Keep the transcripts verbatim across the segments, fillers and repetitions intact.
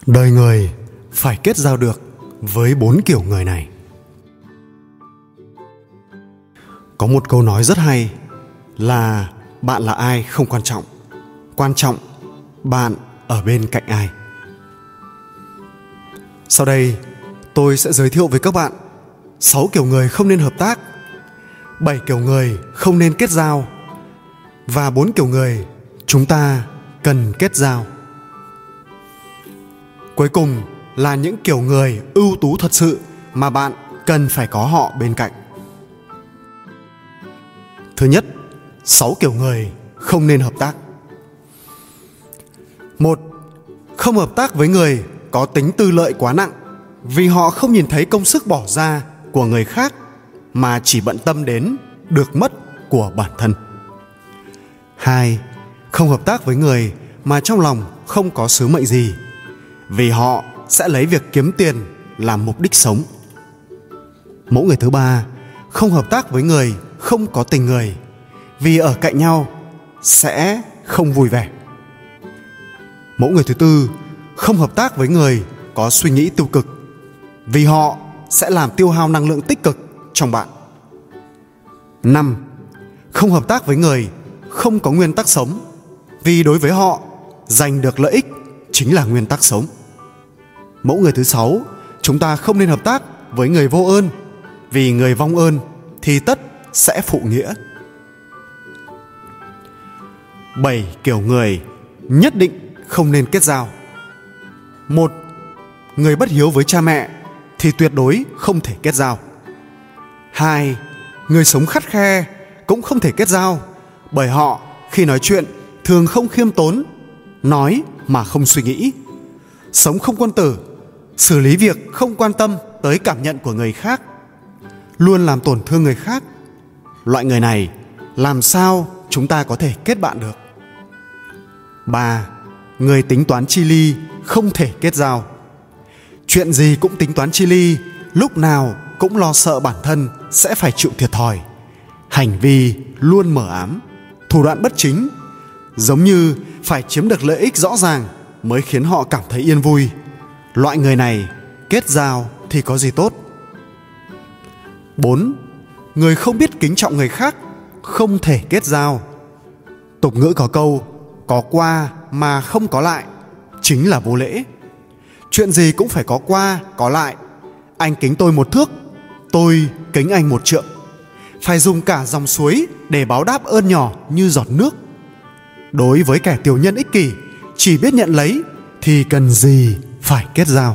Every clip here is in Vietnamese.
Đời người phải kết giao được với bốn kiểu người này. Có một câu nói rất hay là bạn là ai không quan trọng, quan trọng bạn ở bên cạnh ai. Sau đây tôi sẽ giới thiệu với các bạn sáu kiểu người không nên hợp tác, bảy kiểu người không nên kết giao và bốn kiểu người chúng ta cần kết giao. Cuối cùng là những kiểu người ưu tú thật sự mà bạn cần phải có họ bên cạnh. Thứ nhất, sáu kiểu người không nên hợp tác. Một, không hợp tác với người có tính tư lợi quá nặng, vì họ không nhìn thấy công sức bỏ ra của người khác mà chỉ bận tâm đến được mất của bản thân. Hai, không hợp tác với người mà trong lòng không có sứ mệnh gì, vì họ sẽ lấy việc kiếm tiền làm mục đích sống. Mẫu người thứ ba, không hợp tác với người không có tình người, vì ở cạnh nhau sẽ không vui vẻ. Mẫu người thứ tư, không hợp tác với người có suy nghĩ tiêu cực, vì họ sẽ làm tiêu hao năng lượng tích cực trong bạn. Năm, không hợp tác với người không có nguyên tắc sống, vì đối với họ, giành được lợi ích chính là nguyên tắc sống. Mẫu người thứ sáu, chúng ta không nên hợp tác với người vô ơn, vì người vong ơn thì tất sẽ phụ nghĩa. Bảy kiểu người nhất định không nên kết giao. Một, người bất hiếu với cha mẹ thì tuyệt đối không thể kết giao. Hai, người sống khắt khe cũng không thể kết giao, bởi họ khi nói chuyện thường không khiêm tốn, nói mà không suy nghĩ, sống không quân tử, xử lý việc không quan tâm tới cảm nhận của người khác, luôn làm tổn thương người khác. Loại người này làm sao chúng ta có thể kết bạn được? Ba, người tính toán chi ly không thể kết giao. Chuyện gì cũng tính toán chi ly, lúc nào cũng lo sợ bản thân sẽ phải chịu thiệt thòi. Hành vi luôn mờ ám, thủ đoạn bất chính, giống như phải chiếm được lợi ích rõ ràng mới khiến họ cảm thấy yên vui. Loại người này kết giao thì có gì tốt? Bốn, người không biết kính trọng người khác không thể kết giao. Tục ngữ có câu có qua mà không có lại chính là vô lễ. Chuyện gì cũng phải có qua có lại. Anh kính tôi một thước, tôi kính anh một trượng. Phải dùng cả dòng suối để báo đáp ơn nhỏ như giọt nước. Đối với kẻ tiểu nhân ích kỷ, chỉ biết nhận lấy thì cần gì phải kết giao.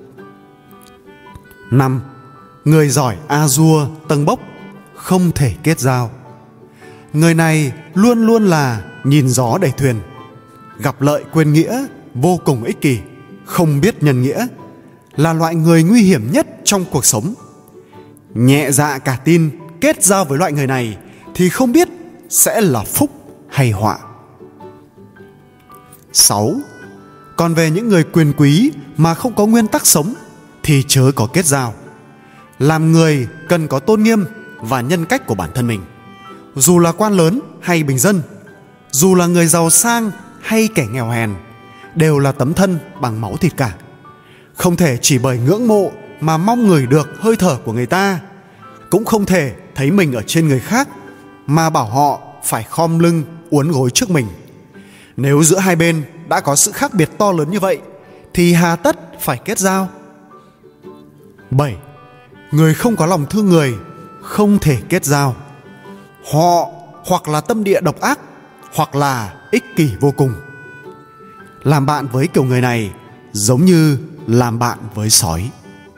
Năm, người giỏi a dua tâng bốc không thể kết giao. Người này luôn luôn là nhìn gió đẩy thuyền, gặp lợi quên nghĩa, vô cùng ích kỷ, không biết nhân nghĩa, là loại người nguy hiểm nhất trong cuộc sống. Nhẹ dạ cả tin kết giao với loại người này thì không biết sẽ là phúc hay họa. Sáu, còn về những người quyền quý mà không có nguyên tắc sống thì chớ có kết giao. Làm người cần có tôn nghiêm và nhân cách của bản thân mình. Dù là quan lớn hay bình dân, dù là người giàu sang hay kẻ nghèo hèn, đều là tấm thân bằng máu thịt cả. Không thể chỉ bởi ngưỡng mộ mà mong ngửi được hơi thở của người ta, cũng không thể thấy mình ở trên người khác mà bảo họ phải khom lưng uốn gối trước mình. Nếu giữa hai bên đã có sự khác biệt to lớn như vậy thì hà tất phải kết giao. Bảy, người không có lòng thương người không thể kết giao. Họ hoặc là tâm địa độc ác, hoặc là ích kỷ vô cùng. Làm bạn với kiểu người này giống như làm bạn với sói.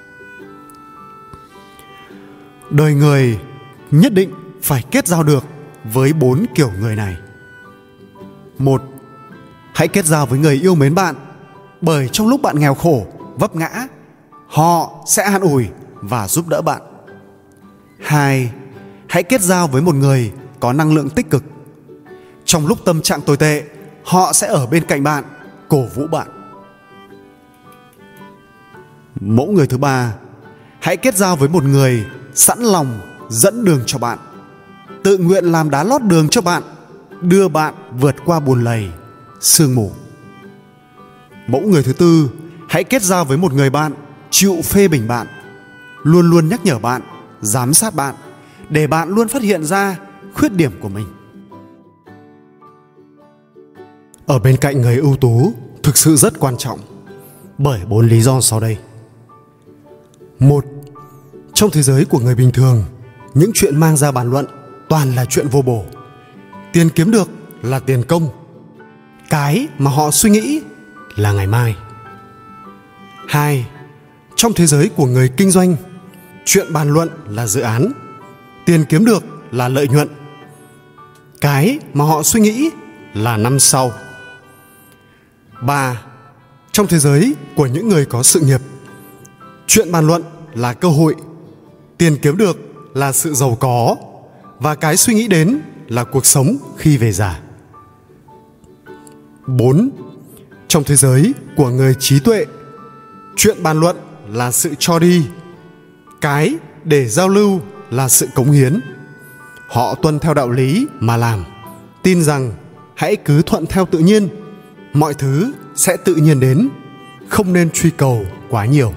Đời người nhất định phải kết giao được với bốn kiểu người này. Một, hãy kết giao với người yêu mến bạn, bởi trong lúc bạn nghèo khổ, vấp ngã, họ sẽ an ủi và giúp đỡ bạn. Hai, hãy kết giao với một người có năng lượng tích cực. Trong lúc tâm trạng tồi tệ, họ sẽ ở bên cạnh bạn, cổ vũ bạn. Mẫu người thứ ba, hãy kết giao với một người sẵn lòng dẫn đường cho bạn, tự nguyện làm đá lót đường cho bạn, đưa bạn vượt qua bùn lầy, sương mù. Mẫu người thứ tư, hãy kết giao với một người bạn chịu phê bình bạn, luôn luôn nhắc nhở bạn, giám sát bạn, để bạn luôn phát hiện ra khuyết điểm của mình. Ở bên cạnh người ưu tú thực sự rất quan trọng bởi bốn lý do sau đây. Một, trong thế giới của người bình thường, những chuyện mang ra bàn luận toàn là chuyện vô bổ. Tiền kiếm được là tiền công. Cái mà họ suy nghĩ là ngày mai. Hai, trong thế giới của người kinh doanh, chuyện bàn luận là dự án. Tiền kiếm được là lợi nhuận. Cái mà họ suy nghĩ là năm sau. Ba, trong thế giới của những người có sự nghiệp, chuyện bàn luận là cơ hội. Tiền kiếm được là sự giàu có. Và cái suy nghĩ đến là cuộc sống khi về già. Bốn, trong thế giới của người trí tuệ, chuyện bàn luận là sự cho đi. Cái để giao lưu là sự cống hiến. Họ tuân theo đạo lý mà làm, tin rằng hãy cứ thuận theo tự nhiên, mọi thứ sẽ tự nhiên đến, không nên truy cầu quá nhiều.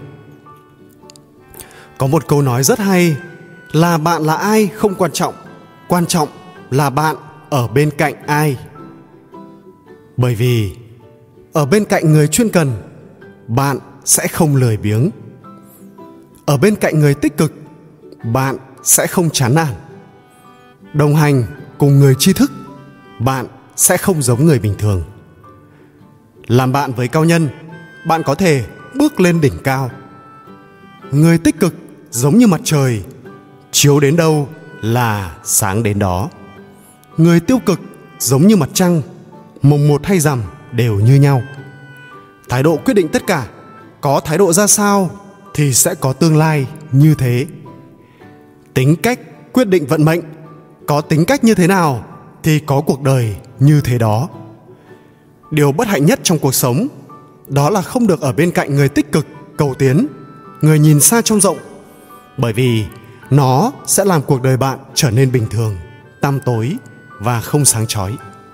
Có một câu nói rất hay là bạn là ai không quan trọng, quan trọng là bạn ở bên cạnh ai. Bởi vì ở bên cạnh người chuyên cần, bạn sẽ không lười biếng. Ở bên cạnh người tích cực, bạn sẽ không chán nản. Đồng hành cùng người tri thức, bạn sẽ không giống người bình thường. Làm bạn với cao nhân, bạn có thể bước lên đỉnh cao. Người tích cực giống như mặt trời, chiếu đến đâu là sáng đến đó. Người tiêu cực giống như mặt trăng, mồng một hay rằm đều như nhau. Thái độ quyết định tất cả, có thái độ ra sao thì sẽ có tương lai như thế. Tính cách quyết định vận mệnh, có tính cách như thế nào thì có cuộc đời như thế đó. Điều bất hạnh nhất trong cuộc sống đó là không được ở bên cạnh người tích cực, cầu tiến, người nhìn xa trông rộng, bởi vì nó sẽ làm cuộc đời bạn trở nên bình thường, tăm tối và không sáng chói.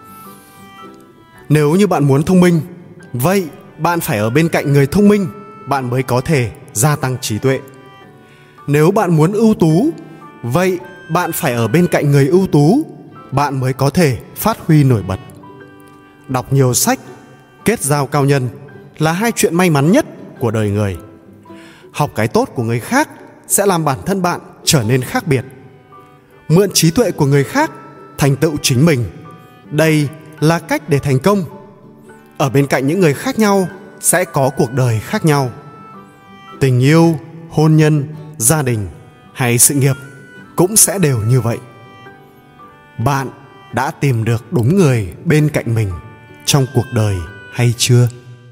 Nếu như bạn muốn thông minh, vậy bạn phải ở bên cạnh người thông minh, bạn mới có thể gia tăng trí tuệ. Nếu bạn muốn ưu tú, vậy bạn phải ở bên cạnh người ưu tú, bạn mới có thể phát huy nổi bật. Đọc nhiều sách, kết giao cao nhân là hai chuyện may mắn nhất của đời người. Học cái tốt của người khác sẽ làm bản thân bạn trở nên khác biệt. Mượn trí tuệ của người khác, thành tựu chính mình. Đây là cách để thành công. Ở bên cạnh những người khác nhau sẽ có cuộc đời khác nhau. Tình yêu, hôn nhân, gia đình hay sự nghiệp cũng sẽ đều như vậy. Bạn đã tìm được đúng người bên cạnh mình trong cuộc đời hay chưa?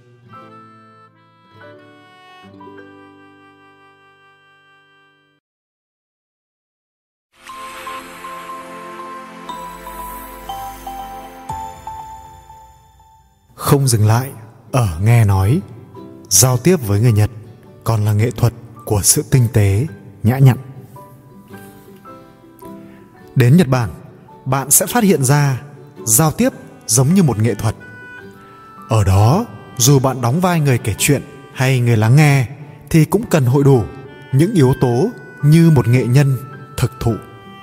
Không dừng lại ở nghe nói, giao tiếp với người Nhật còn là nghệ thuật của sự tinh tế, nhã nhặn. Đến Nhật Bản, bạn sẽ phát hiện ra giao tiếp giống như một nghệ thuật. Ở đó, dù bạn đóng vai người kể chuyện hay người lắng nghe thì cũng cần hội đủ những yếu tố như một nghệ nhân thực thụ.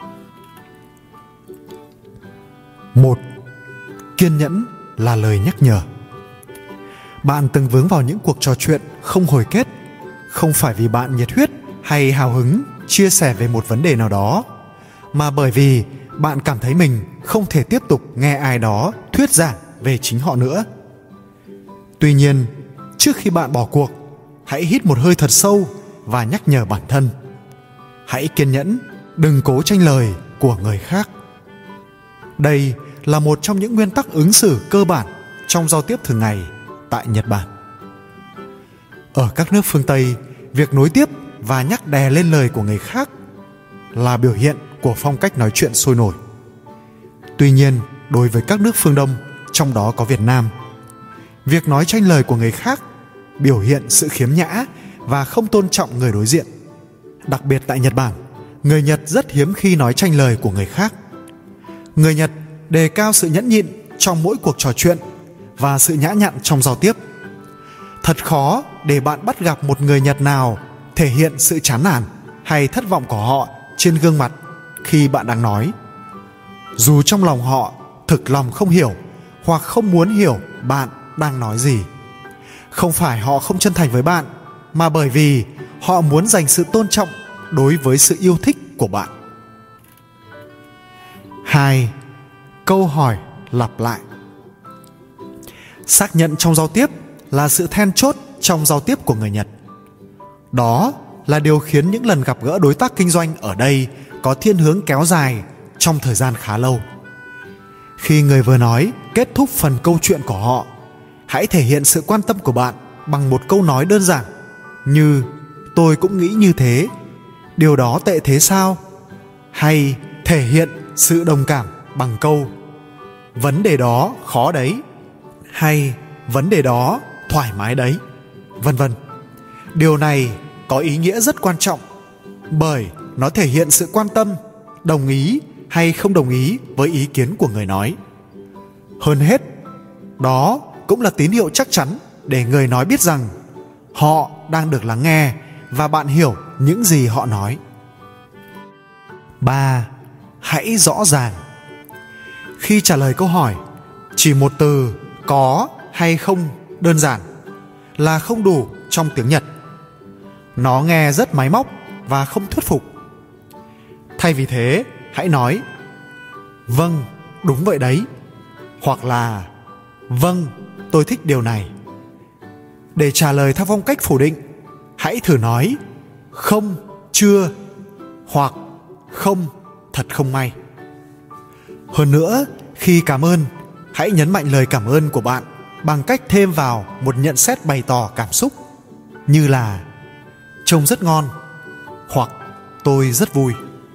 Một, kiên nhẫn là lời nhắc nhở. Bạn từng vướng vào những cuộc trò chuyện không hồi kết, không phải vì bạn nhiệt huyết hay hào hứng chia sẻ về một vấn đề nào đó, mà bởi vì bạn cảm thấy mình không thể tiếp tục nghe ai đó thuyết giảng về chính họ nữa. Tuy nhiên, trước khi bạn bỏ cuộc, hãy hít một hơi thật sâu và nhắc nhở bản thân. Hãy kiên nhẫn, đừng cố tranh lời của người khác. Đây là một trong những nguyên tắc ứng xử cơ bản trong giao tiếp thường ngày tại Nhật Bản. Ở các nước phương Tây, việc nối tiếp và nhắc đè lên lời của người khác là biểu hiện của phong cách nói chuyện sôi nổi. Tuy nhiên, đối với các nước phương Đông, trong đó có Việt Nam, việc nói tranh lời của người khác biểu hiện sự khiếm nhã và không tôn trọng người đối diện. Đặc biệt tại Nhật Bản, người Nhật rất hiếm khi nói tranh lời của người khác. Người Nhật đề cao sự nhẫn nhịn trong mỗi cuộc trò chuyện và sự nhã nhặn trong giao tiếp. Thật khó để bạn bắt gặp một người Nhật nào thể hiện sự chán nản hay thất vọng của họ trên gương mặt khi bạn đang nói. Dù trong lòng họ thực lòng không hiểu hoặc không muốn hiểu bạn đang nói gì. Không phải họ không chân thành với bạn, mà bởi vì họ muốn dành sự tôn trọng đối với sự yêu thích của bạn. Hai. Câu hỏi lặp lại. Xác nhận trong giao tiếp là sự then chốt trong giao tiếp của người Nhật. Đó là điều khiến những lần gặp gỡ đối tác kinh doanh ở đây có thiên hướng kéo dài trong thời gian khá lâu. Khi người vừa nói kết thúc phần câu chuyện của họ, hãy thể hiện sự quan tâm của bạn bằng một câu nói đơn giản như "Tôi cũng nghĩ như thế, điều đó tệ thế sao?" Hay thể hiện sự đồng cảm bằng câu "Vấn đề đó khó đấy" hay "Vấn đề đó thoải mái đấy", vân vân. Điều này có ý nghĩa rất quan trọng bởi nó thể hiện sự quan tâm, đồng ý hay không đồng ý với ý kiến của người nói. Hơn hết, đó cũng là tín hiệu chắc chắn để người nói biết rằng họ đang được lắng nghe và bạn hiểu những gì họ nói. Ba. Hãy rõ ràng. Khi trả lời câu hỏi, chỉ một từ có hay không đơn giản là không đủ trong tiếng Nhật. Nó nghe rất máy móc và không thuyết phục. Thay vì thế, hãy nói "Vâng, đúng vậy đấy", hoặc là "Vâng, tôi thích điều này". Để trả lời theo phong cách phủ định, hãy thử nói "Không, chưa" hoặc "Không, thật không may". Hơn nữa, khi cảm ơn, hãy nhấn mạnh lời cảm ơn của bạn bằng cách thêm vào một nhận xét bày tỏ cảm xúc như là "Trông rất ngon" hoặc "Tôi rất vui".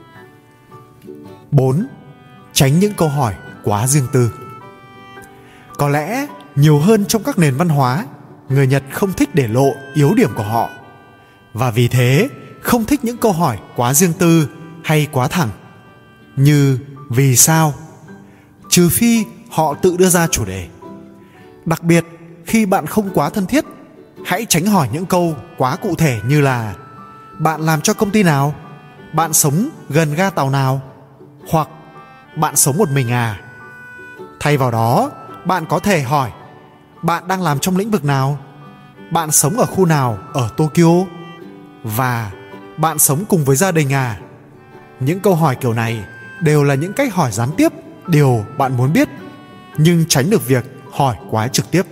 Bốn. Tránh những câu hỏi quá riêng tư. Có lẽ nhiều hơn trong các nền văn hóa, người Nhật không thích để lộ yếu điểm của họ, và vì thế không thích những câu hỏi quá riêng tư hay quá thẳng như "Vì sao?", trừ phi họ tự đưa ra chủ đề. Đặc biệt khi bạn không quá thân thiết, hãy tránh hỏi những câu quá cụ thể như là "Bạn làm cho công ty nào?", "Bạn sống gần ga tàu nào?", hoặc "Bạn sống một mình à?". Thay vào đó, bạn có thể hỏi "Bạn đang làm trong lĩnh vực nào?", "Bạn sống ở khu nào ở Tokyo?", và "Bạn sống cùng với gia đình à?". Những câu hỏi kiểu này đều là những cách hỏi gián tiếp điều bạn muốn biết, nhưng tránh được việc hỏi quá trực tiếp.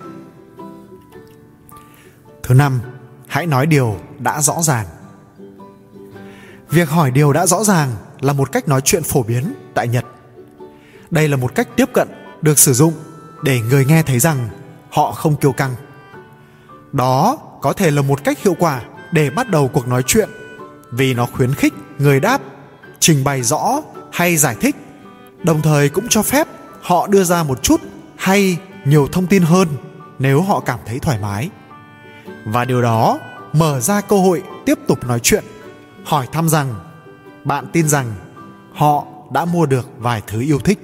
Thứ năm, hãy nói điều đã rõ ràng. Việc hỏi điều đã rõ ràng là một cách nói chuyện phổ biến tại Nhật. Đây là một cách tiếp cận được sử dụng để người nghe thấy rằng họ không kiêu căng. Đó có thể là một cách hiệu quả để bắt đầu cuộc nói chuyện, vì nó khuyến khích người đáp trình bày rõ hay giải thích, đồng thời cũng cho phép họ đưa ra một chút hay nhiều thông tin hơn nếu họ cảm thấy thoải mái. Và điều đó mở ra cơ hội tiếp tục nói chuyện, hỏi thăm rằng bạn tin rằng họ đã mua được vài thứ yêu thích.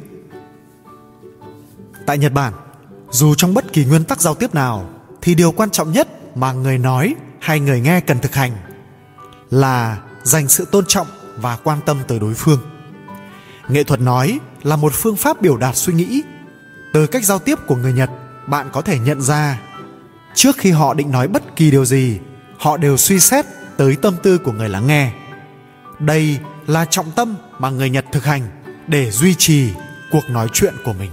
Tại Nhật Bản, dù trong bất kỳ nguyên tắc giao tiếp nào, thì điều quan trọng nhất mà người nói hay người nghe cần thực hành là dành sự tôn trọng và quan tâm tới đối phương. Nghệ thuật nói là một phương pháp biểu đạt suy nghĩ. Từ cách giao tiếp của người Nhật, bạn có thể nhận ra trước khi họ định nói bất kỳ điều gì, họ đều suy xét tới tâm tư của người lắng nghe. Đây là trọng tâm mà người Nhật thực hành để duy trì cuộc nói chuyện của mình.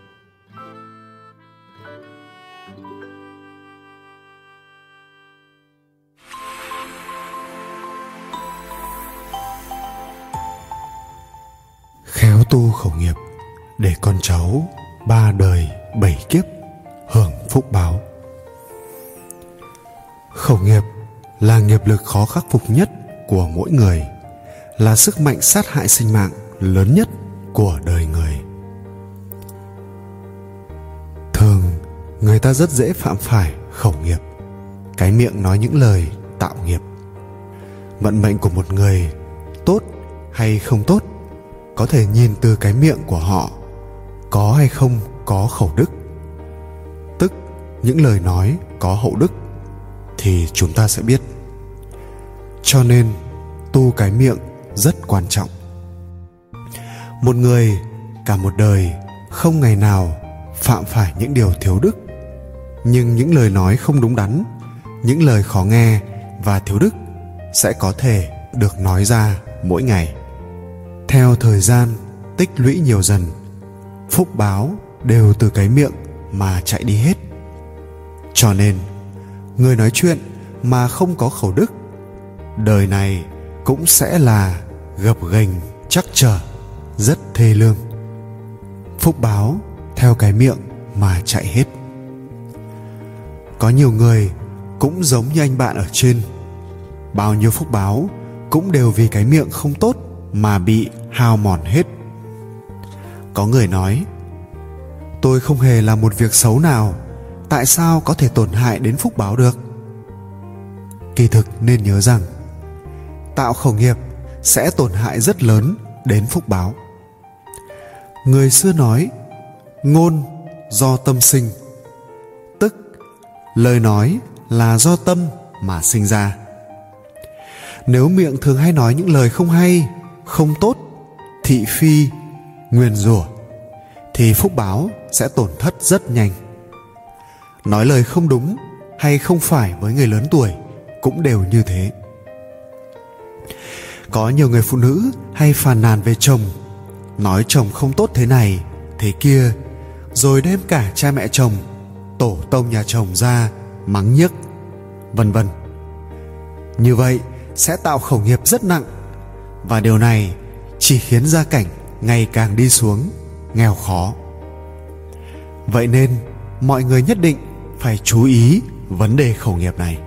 Khéo tu khẩu nghiệp để con cháu ba đời bảy kiếp hưởng phúc báo. Khẩu nghiệp là nghiệp lực khó khắc phục nhất của mỗi người, là sức mạnh sát hại sinh mạng lớn nhất của đời người. Thường, người ta rất dễ phạm phải khẩu nghiệp, cái miệng nói những lời tạo nghiệp. Vận mệnh của một người tốt hay không tốt có thể nhìn từ cái miệng của họ có hay không có khẩu đức, tức những lời nói có hậu đức thì chúng ta sẽ biết. Cho nên tu cái miệng rất quan trọng. Một người cả một đời không ngày nào phạm phải những điều thiếu đức, nhưng những lời nói không đúng đắn, những lời khó nghe và thiếu đức sẽ có thể được nói ra mỗi ngày. Theo thời gian tích lũy nhiều dần, phúc báo đều từ cái miệng mà chạy đi hết. Cho nên người nói chuyện mà không có khẩu đức, đời này cũng sẽ là gập ghềnh trắc trở, rất thê lương. Phúc báo theo cái miệng mà chạy hết. Có nhiều người cũng giống như anh bạn ở trên, bao nhiêu phúc báo cũng đều vì cái miệng không tốt mà bị hao mòn hết. Có người nói, tôi không hề làm một việc xấu nào, tại sao có thể tổn hại đến phúc báo được? Kỳ thực nên nhớ rằng, tạo khẩu nghiệp sẽ tổn hại rất lớn đến phúc báo. Người xưa nói, ngôn do tâm sinh, tức lời nói là do tâm mà sinh ra. Nếu miệng thường hay nói những lời không hay, không tốt, thị phi, nguyền rủa, thì phúc báo sẽ tổn thất rất nhanh. Nói lời không đúng hay không phải với người lớn tuổi cũng đều như thế. Có nhiều người phụ nữ hay phàn nàn về chồng, nói chồng không tốt thế này, thế kia, rồi đem cả cha mẹ chồng, tổ tông nhà chồng ra mắng nhiếc, vân vân. Như vậy sẽ tạo khẩu nghiệp rất nặng, và điều này chỉ khiến gia cảnh ngày càng đi xuống, nghèo khó. Vậy nên mọi người nhất định phải chú ý vấn đề khẩu nghiệp này.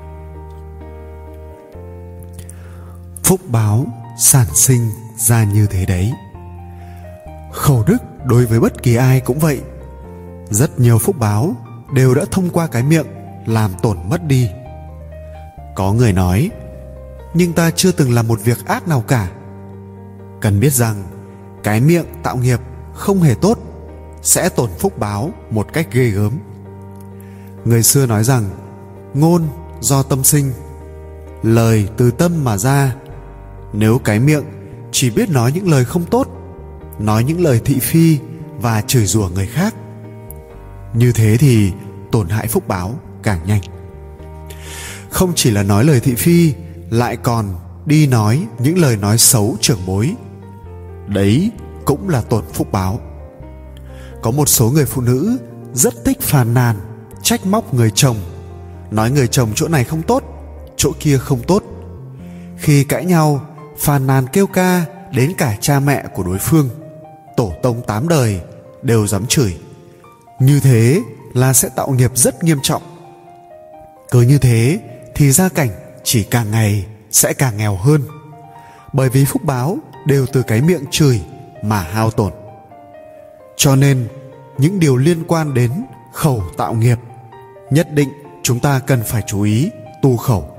Phúc báo sản sinh ra như thế đấy. Khẩu đức đối với bất kỳ ai cũng vậy. Rất nhiều phúc báo đều đã thông qua cái miệng làm tổn mất đi. Có người nói, nhưng ta chưa từng làm một việc ác nào cả. Cần biết rằng cái miệng tạo nghiệp không hề tốt, sẽ tổn phúc báo một cách ghê gớm. Người xưa nói rằng, ngôn do tâm sinh, lời từ tâm mà ra. Nếu cái miệng chỉ biết nói những lời không tốt, nói những lời thị phi và chửi rủa người khác, như thế thì tổn hại phúc báo càng nhanh. Không chỉ là nói lời thị phi, lại còn đi nói những lời nói xấu trưởng bối. Đấy cũng là tổn phúc báo. Có một số người phụ nữ rất thích phàn nàn, trách móc người chồng, nói người chồng chỗ này không tốt, chỗ kia không tốt. Khi cãi nhau, phàn nàn kêu ca đến cả cha mẹ của đối phương, tổ tông tám đời đều dám chửi. Như thế là sẽ tạo nghiệp rất nghiêm trọng. Cứ như thế thì gia cảnh chỉ càng ngày sẽ càng nghèo hơn, bởi vì phúc báo đều từ cái miệng chửi mà hao tổn. Cho nên những điều liên quan đến khẩu tạo nghiệp, nhất định chúng ta cần phải chú ý tu khẩu.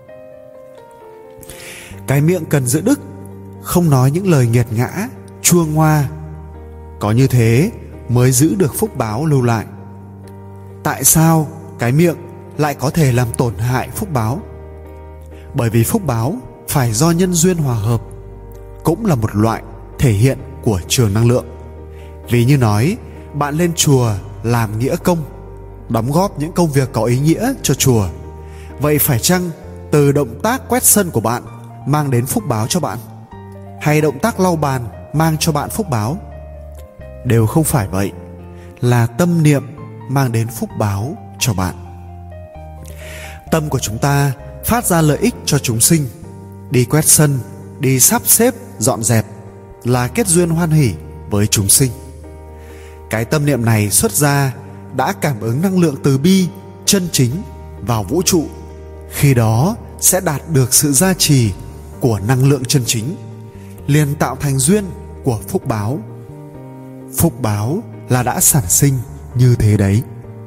Cái miệng cần giữ đức, không nói những lời nghiệt ngã, chua ngoa. Có như thế mới giữ được phúc báo lưu lại. Tại sao cái miệng lại có thể làm tổn hại phúc báo? Bởi vì phúc báo phải do nhân duyên hòa hợp, cũng là một loại thể hiện của trường năng lượng. Ví như nói, bạn lên chùa làm nghĩa công, đóng góp những công việc có ý nghĩa cho chùa. Vậy phải chăng từ động tác quét sân của bạn mang đến phúc báo cho bạn, hay động tác lau bàn mang cho bạn phúc báo? Đều không phải vậy, là tâm niệm mang đến phúc báo cho bạn. Tâm của chúng ta phát ra lợi ích cho chúng sinh. Đi quét sân, đi sắp xếp, dọn dẹp là kết duyên hoan hỷ với chúng sinh. Cái tâm niệm này xuất ra đã cảm ứng năng lượng từ bi chân chính vào vũ trụ, khi đó sẽ đạt được sự gia trì của năng lượng chân chính, liền tạo thành duyên của phúc báo. Phúc báo là đã sản sinh như thế đấy.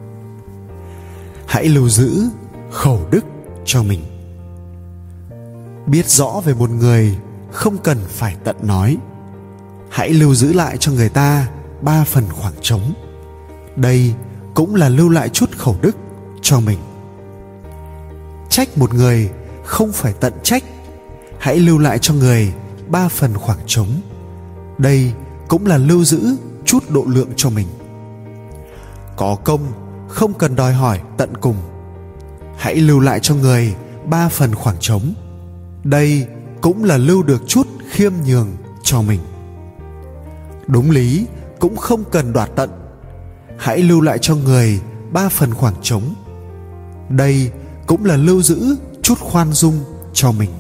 Hãy lưu giữ khẩu đức cho mình. Biết rõ về một người không cần phải tận nói. Hãy lưu giữ lại cho người ta ba phần khoảng trống. Đây cũng là lưu lại chút khẩu đức cho mình. Trách một người không phải tận trách. Hãy lưu lại cho người ba phần khoảng trống. Đây cũng là lưu giữ chút độ lượng cho mình. Có công không cần đòi hỏi tận cùng. Hãy lưu lại cho người ba phần khoảng trống. Đây cũng là lưu được chút khiêm nhường cho mình. Đúng lý cũng không cần đoạt tận. Hãy lưu lại cho người ba phần khoảng trống. Đây cũng là lưu giữ chút khoan dung cho mình.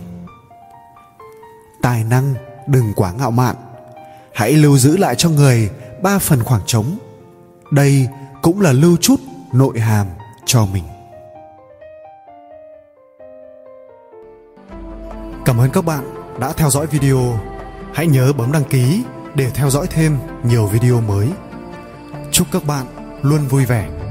Tài năng đừng quá ngạo mạn. Hãy lưu giữ lại cho người ba phần khoảng trống. Đây cũng là lưu chút nội hàm cho mình. Cảm ơn các bạn đã theo dõi video. Hãy nhớ bấm đăng ký để theo dõi thêm nhiều video mới. Chúc các bạn luôn vui vẻ.